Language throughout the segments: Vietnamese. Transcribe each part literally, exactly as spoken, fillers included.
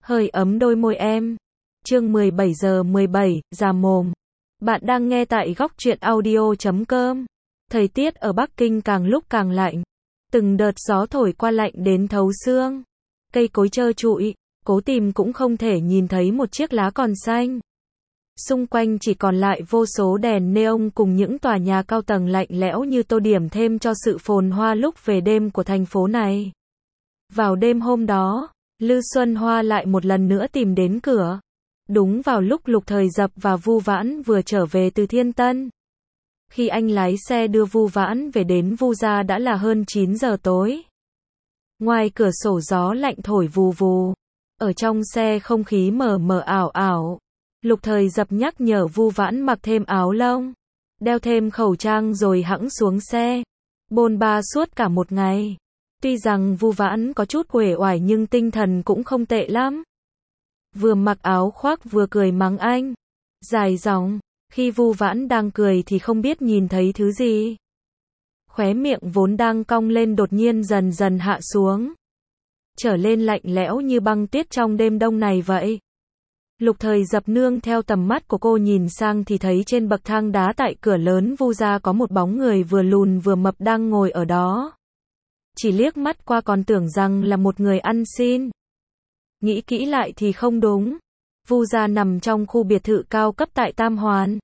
hơi ấm đôi môi em. Chương mười bảy giờ mười bảy, già mồm. Bạn đang nghe tại góc truyện audio chấm com. Thời tiết ở Bắc Kinh càng lúc càng lạnh. Từng đợt gió thổi qua lạnh đến thấu xương. Cây cối trơ trụi, cố tìm cũng không thể nhìn thấy một chiếc lá còn xanh. Xung quanh chỉ còn lại vô số đèn neon cùng những tòa nhà cao tầng lạnh lẽo như tô điểm thêm cho sự phồn hoa lúc về đêm của thành phố này. Vào đêm hôm đó, Lư Xuân Hoa lại một lần nữa tìm đến cửa. Đúng vào lúc Lục Thời Dập và Vu Vãn vừa trở về từ Thiên Tân. Khi anh lái xe đưa Vu Vãn về đến Vu gia đã là hơn chín giờ tối. Ngoài cửa sổ gió lạnh thổi vù vù. Ở trong xe không khí mờ mờ ảo ảo. Lục Thời Dập nhắc nhở Vu Vãn mặc thêm áo lông, đeo thêm khẩu trang rồi hẵng xuống xe. Bôn ba suốt cả một ngày. Tuy rằng Vu Vãn có chút uể oải nhưng tinh thần cũng không tệ lắm. Vừa mặc áo khoác vừa cười mắng anh. Dài dòng, khi Vu Vãn đang cười thì không biết nhìn thấy thứ gì. Khóe miệng vốn đang cong lên đột nhiên dần dần hạ xuống. Trở lên lạnh lẽo như băng tuyết trong đêm đông này vậy. Lục Thời Dập nương theo tầm mắt của cô nhìn sang thì thấy trên bậc thang đá tại cửa lớn Vu gia có một bóng người vừa lùn vừa mập đang ngồi ở đó. Chỉ liếc mắt qua còn tưởng rằng là một người ăn xin. Nghĩ kỹ lại thì không đúng. Vu gia nằm trong khu biệt thự cao cấp tại Tam Hoàn.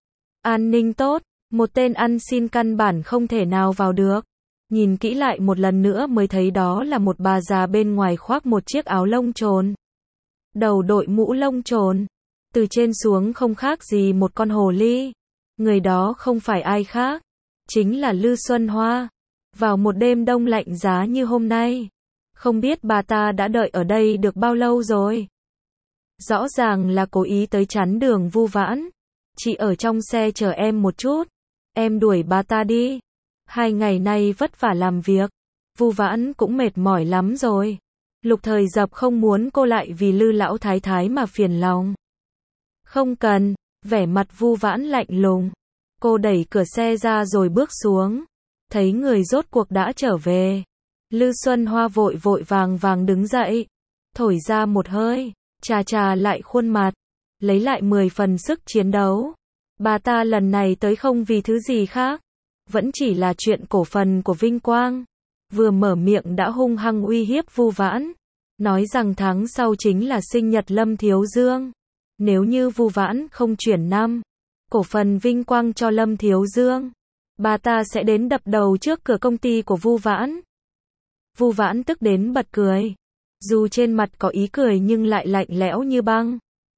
An ninh tốt, một tên ăn xin căn bản không thể nào vào được. Nhìn kỹ lại một lần nữa mới thấy đó là một bà già bên ngoài khoác một chiếc áo lông trồn. Đầu đội mũ lông trồn. Từ trên xuống không khác gì một con hồ ly. Người đó không phải ai khác. Chính là Lư Xuân Hoa. Vào một đêm đông lạnh giá như hôm nay. Không biết bà ta đã đợi ở đây được bao lâu rồi. Rõ ràng là cố ý tới chắn đường Vu Vãn. Chị ở trong xe chờ em một chút. Em đuổi bà ta đi. Hai ngày nay vất vả làm việc. Vu Vãn cũng mệt mỏi lắm rồi. Lục Thời Dập không muốn cô lại vì Lư lão thái thái mà phiền lòng. Không cần, vẻ mặt Vu Vãn lạnh lùng. Cô đẩy cửa xe ra rồi bước xuống. Thấy người rốt cuộc đã trở về. Lư Xuân Hoa vội vội vàng vàng đứng dậy. Thổi ra một hơi, chà chà lại khuôn mặt. Lấy lại mười phần sức chiến đấu. Bà ta lần này tới không vì thứ gì khác. Vẫn chỉ là chuyện cổ phần của Vinh Quang. Vừa mở miệng đã hung hăng uy hiếp Vu Vãn. Nói rằng tháng sau chính là sinh nhật Lâm Thiếu Dương. Nếu như Vu Vãn không chuyển năm cổ phần Vinh Quang cho Lâm Thiếu Dương, bà ta sẽ đến đập đầu trước cửa công ty của Vu Vãn. Vu Vãn tức đến bật cười. Dù trên mặt có ý cười nhưng lại lạnh lẽo như băng.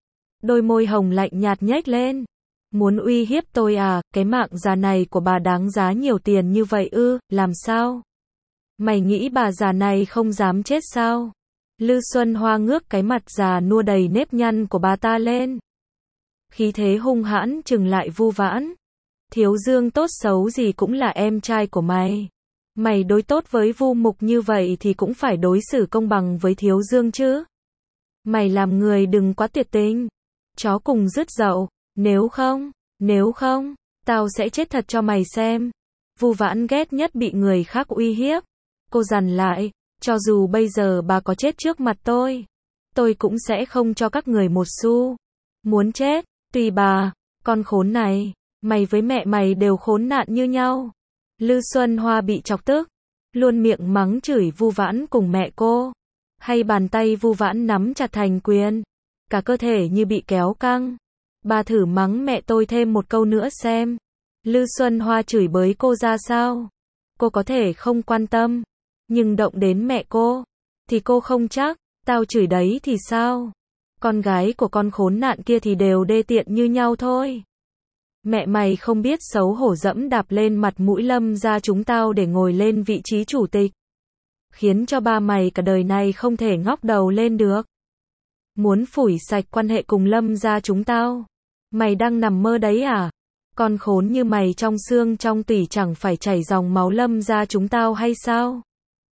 Đôi môi hồng lạnh nhạt nhếch lên. Muốn uy hiếp tôi à, cái mạng già này của bà đáng giá nhiều tiền như vậy ư, làm sao? Mày nghĩ bà già này không dám chết sao? Lư Xuân Hoa ngước cái mặt già nua đầy nếp nhăn của bà ta lên. Khí thế hung hãn trừng lại Vu Vãn. Thiếu Dương tốt xấu gì cũng là em trai của mày. Mày đối tốt với Vu Mục như vậy thì cũng phải đối xử công bằng với Thiếu Dương chứ. Mày làm người đừng quá tuyệt tình. Chó cùng rứt dậu. Nếu không, nếu không, tao sẽ chết thật cho mày xem. Vu Vãn ghét nhất bị người khác uy hiếp. Cô dằn lại, cho dù bây giờ bà có chết trước mặt tôi, tôi cũng sẽ không cho các người một xu. Muốn chết, tùy bà, con khốn này, mày với mẹ mày đều khốn nạn như nhau. Lư Xuân Hoa bị chọc tức, luôn miệng mắng chửi Vu Vãn cùng mẹ cô. Hay bàn tay Vu Vãn nắm chặt thành quyền, cả cơ thể như bị kéo căng. Bà thử mắng mẹ tôi thêm một câu nữa xem. Lư Xuân Hoa chửi bới cô ra sao? Cô có thể không quan tâm, nhưng động đến mẹ cô, thì cô không chắc. Tao chửi đấy thì sao? Con gái của con khốn nạn kia thì đều đê tiện như nhau thôi. Mẹ mày không biết xấu hổ dẫm đạp lên mặt mũi Lâm gia chúng tao để ngồi lên vị trí chủ tịch. Khiến cho ba mày cả đời này không thể ngóc đầu lên được. Muốn phủi sạch quan hệ cùng Lâm gia chúng tao. Mày đang nằm mơ đấy à? Con khốn như mày trong xương trong tủy chẳng phải chảy dòng máu Lâm gia chúng tao hay sao?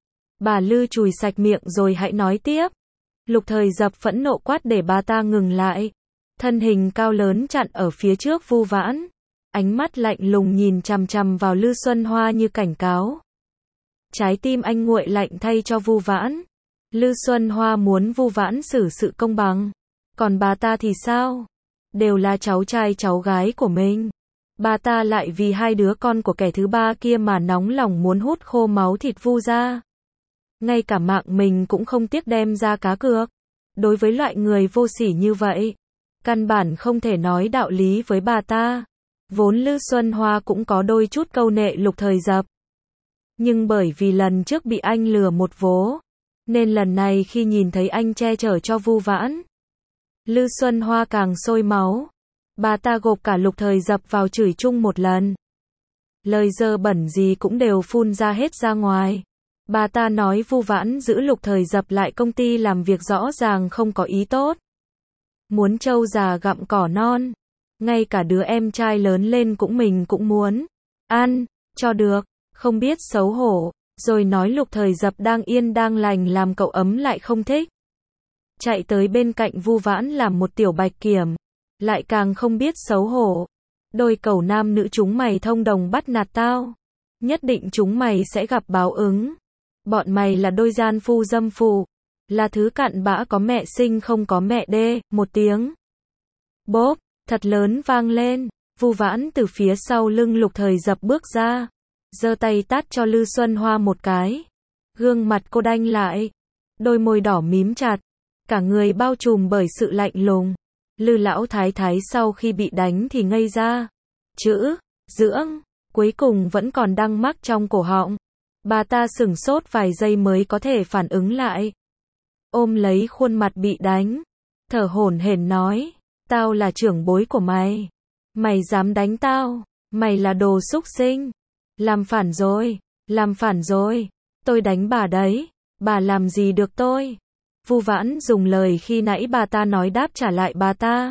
Bà Lư chùi sạch miệng rồi hãy nói tiếp. Lục Thời Dập phẫn nộ quát để bà ta ngừng lại. Thân hình cao lớn chặn ở phía trước Vu Vãn. Ánh mắt lạnh lùng nhìn chằm chằm vào Lư Xuân Hoa như cảnh cáo. Trái tim anh nguội lạnh thay cho Vu Vãn. Lư Xuân Hoa muốn Vu Vãn xử sự công bằng. Còn bà ta thì sao? Đều là cháu trai cháu gái của mình. Bà ta lại vì hai đứa con của kẻ thứ ba kia mà nóng lòng muốn hút khô máu thịt Vu ra. Ngay cả mạng mình cũng không tiếc đem ra cá cược. Đối với loại người vô sỉ như vậy, căn bản không thể nói đạo lý với bà ta. Vốn Lư Xuân Hoa cũng có đôi chút câu nệ Lục Thời Dập. Nhưng bởi vì lần trước bị anh lừa một vố, nên lần này khi nhìn thấy anh che chở cho Vu Vãn, Lư Xuân Hoa càng sôi máu. Bà ta gộp cả Lục Thời Dập vào chửi chung một lần. Lời dơ bẩn gì cũng đều phun ra hết ra ngoài. Bà ta nói Vu Vãn giữ Lục Thời Dập lại công ty làm việc rõ ràng không có ý tốt. Muốn trâu già gặm cỏ non. Ngay cả đứa em trai lớn lên cũng mình cũng muốn ăn cho được, không biết xấu hổ. Rồi nói Lục Thời Dập đang yên đang lành làm cậu ấm lại không thích. Chạy tới bên cạnh Vu Vãn làm một tiểu bạch kiểm. Lại càng không biết xấu hổ. Đôi cẩu nam nữ chúng mày thông đồng bắt nạt tao. Nhất định chúng mày sẽ gặp báo ứng. Bọn mày là đôi gian phu dâm phụ. Là thứ cặn bã có mẹ sinh không có mẹ đê. Một tiếng bốp thật lớn vang lên. Vu Vãn từ phía sau lưng Lục Thời Dập bước ra, giơ tay tát cho Lư Xuân Hoa một cái. Gương mặt cô đanh lại, đôi môi đỏ mím chặt, cả người bao trùm bởi sự lạnh lùng. Lư lão thái thái sau khi bị đánh thì ngây ra. Chữ dưỡng cuối cùng vẫn còn đăng mắc trong cổ họng. Bà ta sửng sốt vài giây mới có thể phản ứng lại. Ôm lấy khuôn mặt bị đánh, thở hổn hển nói, tao là trưởng bối của mày. Mày dám đánh tao, mày là đồ xúc sinh. Làm phản rồi, làm phản rồi. Tôi đánh bà đấy, bà làm gì được tôi. Vu Vãn dùng lời khi nãy bà ta nói đáp trả lại bà ta.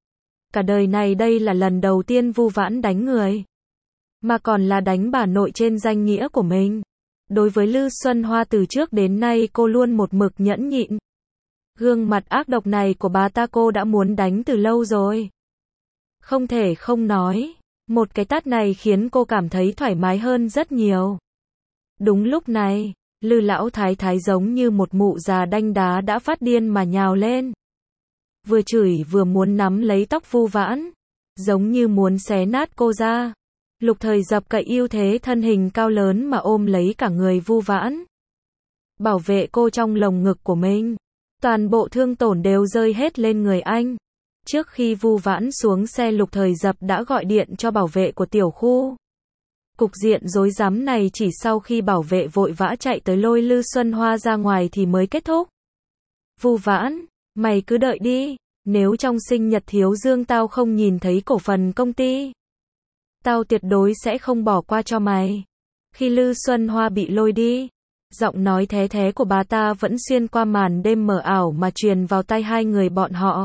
Cả đời này đây là lần đầu tiên Vu Vãn đánh người. Mà còn là đánh bà nội trên danh nghĩa của mình. Đối với Lư Xuân Hoa từ trước đến nay cô luôn một mực nhẫn nhịn. Gương mặt ác độc này của bà ta cô đã muốn đánh từ lâu rồi. Không thể không nói, một cái tát này khiến cô cảm thấy thoải mái hơn rất nhiều. Đúng lúc này, Lư lão thái thái giống như một mụ già đanh đá đã phát điên mà nhào lên. Vừa chửi vừa muốn nắm lấy tóc Vu Vãn, giống như muốn xé nát cô ra. Lục Thời Dập cậy ưu thế thân hình cao lớn mà ôm lấy cả người Vu Vãn, bảo vệ cô trong lồng ngực của mình. Toàn bộ thương tổn đều rơi hết lên người anh. Trước khi Vu Vãn xuống xe Lục Thời Dập đã gọi điện cho bảo vệ của tiểu khu. Cục diện rối rắm này chỉ sau khi bảo vệ vội vã chạy tới lôi Lư Xuân Hoa ra ngoài thì mới kết thúc. Vu Vãn, mày cứ đợi đi, nếu trong sinh nhật Thiếu Dương tao không nhìn thấy cổ phần công ty, tao tuyệt đối sẽ không bỏ qua cho mày. Khi Lư Xuân Hoa bị lôi đi, giọng nói thé thé của bà ta vẫn xuyên qua màn đêm mờ ảo mà truyền vào tai hai người bọn họ.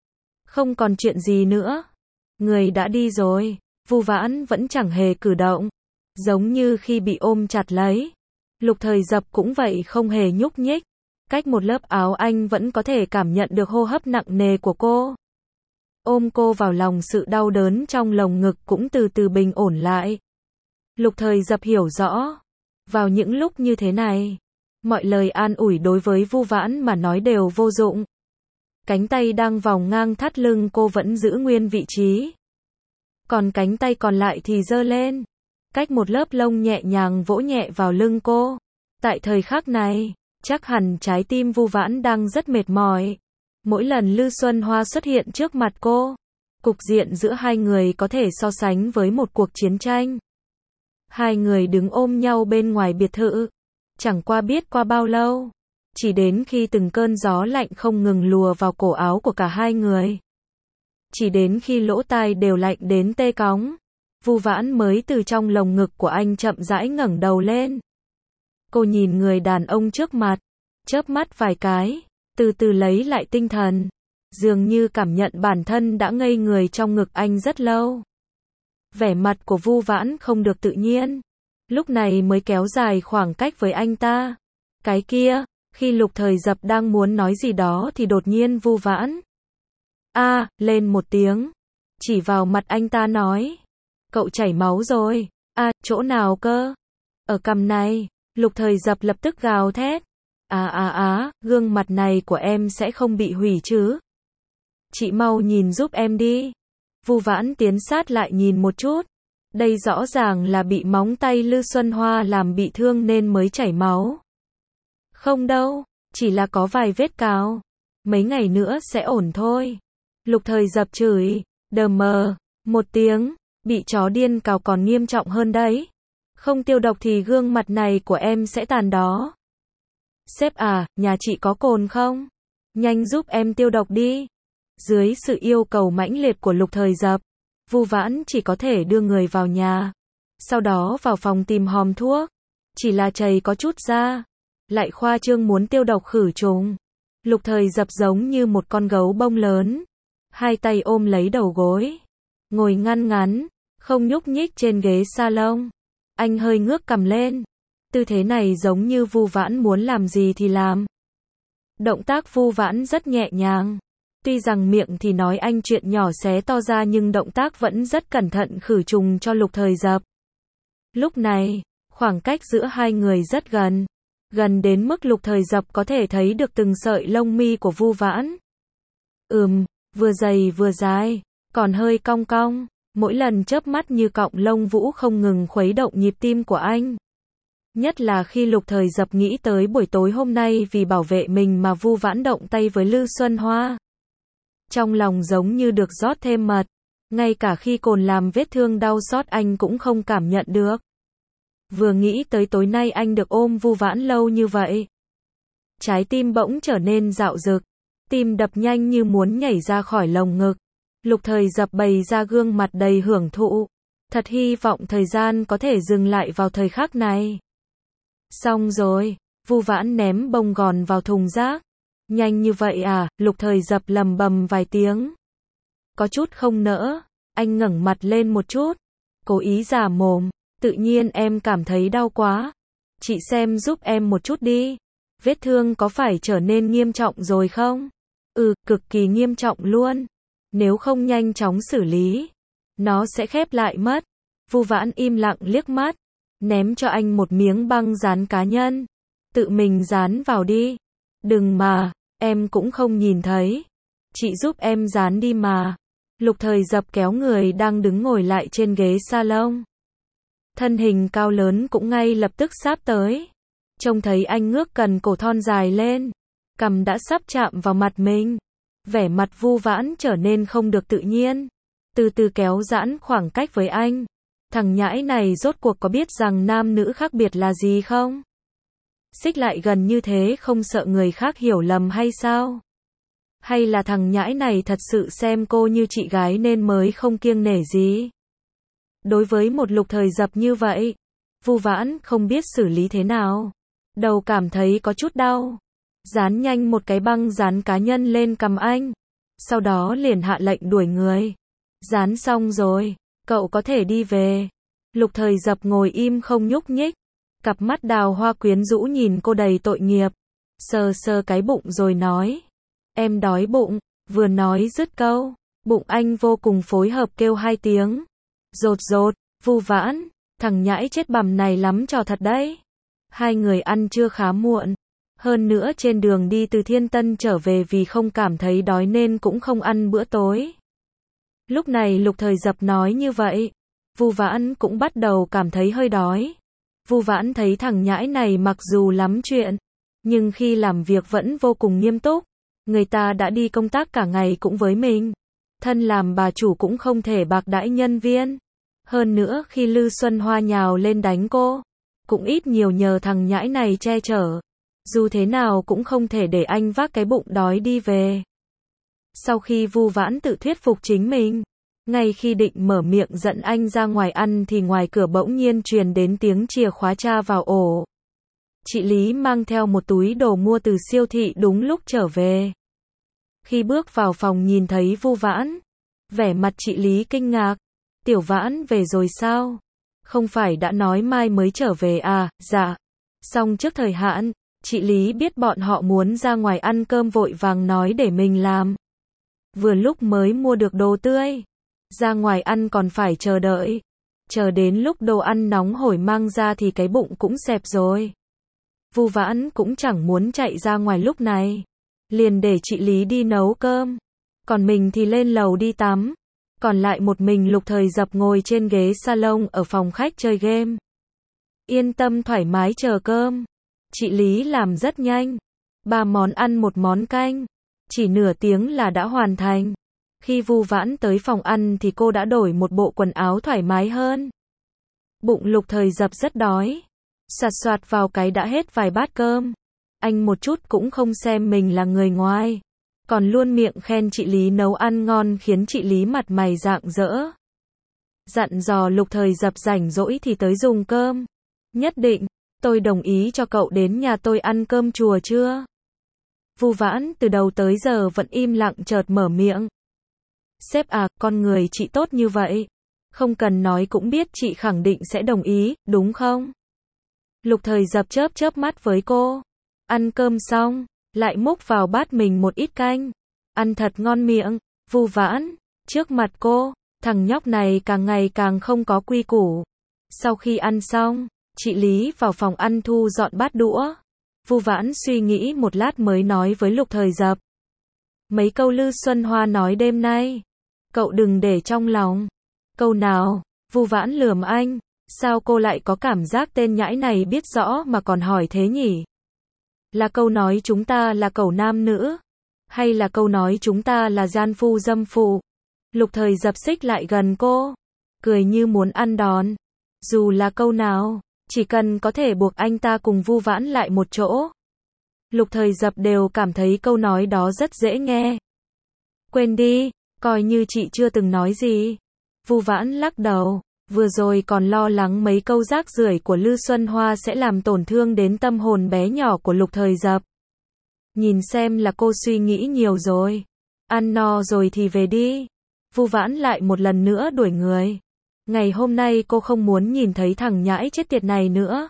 Không còn chuyện gì nữa. Người đã đi rồi. Vu Vãn vẫn chẳng hề cử động. Giống như khi bị ôm chặt lấy. Lục Thời Dập cũng vậy không hề nhúc nhích. Cách một lớp áo anh vẫn có thể cảm nhận được hô hấp nặng nề của cô. Ôm cô vào lòng, sự đau đớn trong lồng ngực cũng từ từ bình ổn lại. Lục Thời Dập hiểu rõ. Vào những lúc như thế này, mọi lời an ủi đối với Vu Vãn mà nói đều vô dụng. Cánh tay đang vòng ngang thắt lưng cô vẫn giữ nguyên vị trí. Còn cánh tay còn lại thì giơ lên. Cách một lớp lông nhẹ nhàng vỗ nhẹ vào lưng cô. Tại thời khắc này, chắc hẳn trái tim Vu Vãn đang rất mệt mỏi. Mỗi lần Lư Xuân Hoa xuất hiện trước mặt cô, cục diện giữa hai người có thể so sánh với một cuộc chiến tranh. Hai người đứng ôm nhau bên ngoài biệt thự. Chẳng qua biết qua bao lâu. Chỉ đến khi từng cơn gió lạnh không ngừng lùa vào cổ áo của cả hai người. Chỉ đến khi lỗ tai đều lạnh đến tê cóng. Vu Vãn mới từ trong lồng ngực của anh chậm rãi ngẩng đầu lên. Cô nhìn người đàn ông trước mặt, chớp mắt vài cái, từ từ lấy lại tinh thần. Dường như cảm nhận bản thân đã ngây người trong ngực anh rất lâu. Vẻ mặt của Vu Vãn không được tự nhiên. Lúc này mới kéo dài khoảng cách với anh ta. Cái kia, khi Lục Thời Dập đang muốn nói gì đó thì đột nhiên Vu Vãn a à, lên một tiếng, chỉ vào mặt anh ta nói, cậu chảy máu rồi. A à, chỗ nào cơ? Ở cằm này. Lục Thời Dập lập tức gào thét. À à à, gương mặt này của em sẽ không bị hủy chứ? Chị mau nhìn giúp em đi. Vu Vãn tiến sát lại nhìn một chút. Đây rõ ràng là bị móng tay Lư Xuân Hoa làm bị thương nên mới chảy máu. Không đâu, chỉ là có vài vết cào. Mấy ngày nữa sẽ ổn thôi. Lục Thời Dập chửi, đờ mờ, một tiếng, bị chó điên cào còn nghiêm trọng hơn đấy. Không tiêu độc thì gương mặt này của em sẽ tàn đó. Sếp à, nhà chị có cồn không? Nhanh giúp em tiêu độc đi. Dưới sự yêu cầu mãnh liệt của Lục Thời Dập, Vu Vãn chỉ có thể đưa người vào nhà. Sau đó vào phòng tìm hòm thuốc. Chỉ là chảy có chút ra. Lại khoa trương muốn tiêu độc khử trùng. Lục Thời Dập giống như một con gấu bông lớn. Hai tay ôm lấy đầu gối. Ngồi ngăn ngắn, không nhúc nhích trên ghế salon. Anh hơi ngước cằm lên. Tư thế này giống như Vu Vãn muốn làm gì thì làm. Động tác Vu Vãn rất nhẹ nhàng. Tuy rằng miệng thì nói anh chuyện nhỏ xé to ra nhưng động tác vẫn rất cẩn thận khử trùng cho Lục Thời Dập. Lúc này, khoảng cách giữa hai người rất gần. Gần đến mức Lục Thời Dập có thể thấy được từng sợi lông mi của Vu Vãn. Ừm, vừa dày vừa dài, còn hơi cong cong. Mỗi lần chớp mắt như cọng lông vũ không ngừng khuấy động nhịp tim của anh. Nhất là khi Lục Thời Dập nghĩ tới buổi tối hôm nay vì bảo vệ mình mà Vu Vãn động tay với Lư Xuân Hoa. Trong lòng giống như được rót thêm mật. Ngay cả khi cồn làm vết thương đau xót anh cũng không cảm nhận được. Vừa nghĩ tới tối nay anh được ôm Vu Vãn lâu như vậy. Trái tim bỗng trở nên dạo dực. Tim đập nhanh như muốn nhảy ra khỏi lồng ngực. Lục Thời Dập bày ra gương mặt đầy hưởng thụ. Thật hy vọng thời gian có thể dừng lại vào thời khắc này. Xong rồi, Vu Vãn ném bông gòn vào thùng rác. Nhanh như vậy à, Lục Thời Dập lầm bầm vài tiếng. Có chút không nỡ, anh ngẩng mặt lên một chút. Cố ý giả mồm, tự nhiên em cảm thấy đau quá. Chị xem giúp em một chút đi. Vết thương có phải trở nên nghiêm trọng rồi không? Ừ, cực kỳ nghiêm trọng luôn. Nếu không nhanh chóng xử lý, nó sẽ khép lại mất. Vu Vãn im lặng liếc mắt, ném cho anh một miếng băng dán cá nhân. Tự mình dán vào đi. Đừng mà, em cũng không nhìn thấy. Chị giúp em dán đi mà. Lục Thời Dập kéo người đang đứng ngồi lại trên ghế salon. Thân hình cao lớn cũng ngay lập tức sáp tới. Trông thấy anh ngước cần cổ thon dài lên. Cằm đã sắp chạm vào mặt mình. Vẻ mặt Vu Vãn trở nên không được tự nhiên. Từ từ kéo giãn khoảng cách với anh. Thằng nhãi này rốt cuộc có biết rằng nam nữ khác biệt là gì không? Xích lại gần như thế không sợ người khác hiểu lầm hay sao? Hay là thằng nhãi này thật sự xem cô như chị gái nên mới không kiêng nể gì? Đối với một Lục Thời Dập như vậy, Vu Vãn không biết xử lý thế nào. Đầu cảm thấy có chút đau. Dán nhanh một cái băng dán cá nhân lên cằm anh. Sau đó liền hạ lệnh đuổi người. Dán xong rồi, cậu có thể đi về. Lục Thời Dập ngồi im không nhúc nhích. Cặp mắt đào hoa quyến rũ nhìn cô đầy tội nghiệp. Sờ sờ cái bụng rồi nói. Em đói bụng. Vừa nói dứt câu, bụng anh vô cùng phối hợp kêu hai tiếng. Rột rột, Vu Vãn, thằng nhãi chết bằm này lắm trò thật đấy. Hai người ăn trưa khá muộn. Hơn nữa trên đường đi từ Thiên Tân trở về vì không cảm thấy đói nên cũng không ăn bữa tối. Lúc này Lục Thời Dập nói như vậy, Vu Vãn cũng bắt đầu cảm thấy hơi đói. Vu Vãn thấy thằng nhãi này mặc dù lắm chuyện, nhưng khi làm việc vẫn vô cùng nghiêm túc. Người ta đã đi công tác cả ngày cũng với mình. Thân làm bà chủ cũng không thể bạc đãi nhân viên. Hơn nữa khi Lư Xuân Hoa nhào lên đánh cô, cũng ít nhiều nhờ thằng nhãi này che chở. Dù thế nào cũng không thể để anh vác cái bụng đói đi về. Sau khi Vu Vãn tự thuyết phục chính mình, ngay khi định mở miệng dẫn anh ra ngoài ăn thì ngoài cửa bỗng nhiên truyền đến tiếng chìa khóa tra vào ổ. Chị Lý mang theo một túi đồ mua từ siêu thị đúng lúc trở về. Khi bước vào phòng nhìn thấy Vu Vãn, vẻ mặt chị Lý kinh ngạc. Tiểu Vãn về rồi sao? Không phải đã nói mai mới trở về à? Dạ. Xong trước thời hạn, chị Lý biết bọn họ muốn ra ngoài ăn cơm vội vàng nói để mình làm. Vừa lúc mới mua được đồ tươi. Ra ngoài ăn còn phải chờ đợi. Chờ đến lúc đồ ăn nóng hổi mang ra thì cái bụng cũng xẹp rồi. Vu Vãn cũng chẳng muốn chạy ra ngoài lúc này. Liền để chị Lý đi nấu cơm. Còn mình thì lên lầu đi tắm. Còn lại một mình Lục Thời Dập ngồi trên ghế salon ở phòng khách chơi game. Yên tâm thoải mái chờ cơm. Chị Lý làm rất nhanh. Ba món ăn một món canh. Chỉ nửa tiếng là đã hoàn thành. Khi Vu Vãn tới phòng ăn thì cô đã đổi một bộ quần áo thoải mái hơn. Bụng Lục Thời Dập rất đói. Sạt soạt vào cái đã hết vài bát cơm. Anh một chút cũng không xem mình là người ngoài. Còn luôn miệng khen chị Lý nấu ăn ngon khiến chị Lý mặt mày rạng rỡ. Dặn dò Lục Thời Dập rảnh rỗi thì tới dùng cơm. Nhất định, tôi đồng ý cho cậu đến nhà tôi ăn cơm chùa chưa? Vu Vãn từ đầu tới giờ vẫn im lặng chợt mở miệng. Sếp à, con người chị tốt như vậy. Không cần nói cũng biết chị khẳng định sẽ đồng ý, đúng không? Lục Thời Dập chớp chớp mắt với cô. Ăn cơm xong, lại múc vào bát mình một ít canh. Ăn thật ngon miệng. Vu Vãn, trước mặt cô, thằng nhóc này càng ngày càng không có quy củ. Sau khi ăn xong, chị Lý vào phòng ăn thu dọn bát đũa. Vu Vãn suy nghĩ một lát mới nói với Lục Thời Dập. Mấy câu Lư Xuân Hoa nói đêm nay, cậu đừng để trong lòng. Câu nào? Vu Vãn lườm anh. Sao cô lại có cảm giác tên nhãi này biết rõ mà còn hỏi thế nhỉ? Là câu nói chúng ta là cẩu nam nữ? Hay là câu nói chúng ta là gian phu dâm phụ? Lục Thời Dập xích lại gần cô, cười như muốn ăn đòn. Dù là câu nào, chỉ cần có thể buộc anh ta cùng Vu Vãn lại một chỗ. Lục Thời Dập đều cảm thấy câu nói đó rất dễ nghe. Quên đi, coi như chị chưa từng nói gì. Vu Vãn lắc đầu, vừa rồi còn lo lắng mấy câu rác rưởi của Lư Xuân Hoa sẽ làm tổn thương đến tâm hồn bé nhỏ của Lục Thời Dập. Nhìn xem là cô suy nghĩ nhiều rồi. Ăn no rồi thì về đi. Vu Vãn lại một lần nữa đuổi người. Ngày hôm nay cô không muốn nhìn thấy thằng nhãi chết tiệt này nữa.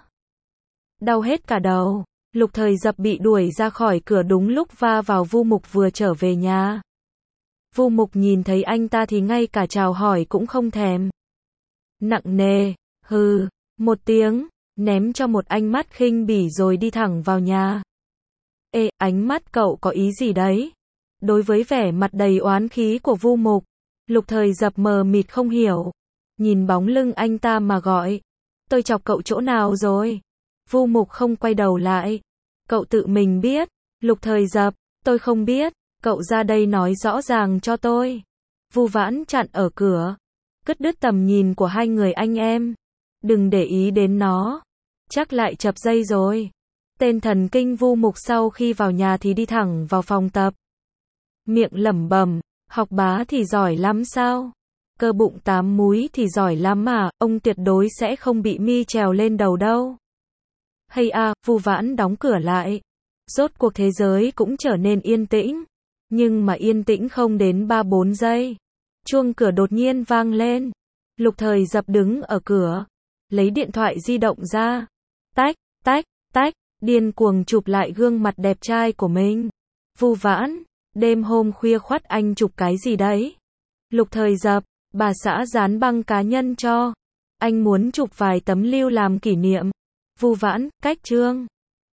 Đau hết cả đầu. Lục Thời Dập bị đuổi ra khỏi cửa đúng lúc va vào Vu Mục vừa trở về nhà. Vu Mục nhìn thấy anh ta thì ngay cả chào hỏi cũng không thèm. Nặng nề, hừ, một tiếng, ném cho một ánh mắt khinh bỉ rồi đi thẳng vào nhà. Ê, ánh mắt cậu có ý gì đấy? Đối với vẻ mặt đầy oán khí của Vu Mục, Lục Thời Dập mờ mịt không hiểu. Nhìn bóng lưng anh ta mà gọi. Tôi chọc cậu chỗ nào rồi? Vu Mục không quay đầu lại. Cậu tự mình biết. Lục Thời Dập, tôi không biết. Cậu ra đây nói rõ ràng cho tôi. Vu Vãn chặn ở cửa. Cắt đứt tầm nhìn của hai người anh em. Đừng để ý đến nó. Chắc lại chập dây rồi. Tên thần kinh Vu Mục sau khi vào nhà thì đi thẳng vào phòng tập. Miệng lẩm bẩm, học bá thì giỏi lắm sao? Cơ bụng tám múi thì giỏi lắm mà, ông tuyệt đối sẽ không bị mi trèo lên đầu đâu. Hay à, Vu Vãn đóng cửa lại. Rốt cuộc thế giới cũng trở nên yên tĩnh. Nhưng mà yên tĩnh không đến ba bốn giây. Chuông cửa đột nhiên vang lên. Lục Thời Dập đứng ở cửa. Lấy điện thoại di động ra. Tách, tách, tách. Điên cuồng chụp lại gương mặt đẹp trai của mình. Vu Vãn, đêm hôm khuya khoắt anh chụp cái gì đấy? Lục Thời Dập, bà xã dán băng cá nhân cho. Anh muốn chụp vài tấm lưu làm kỷ niệm. Vu Vãn, cách chương.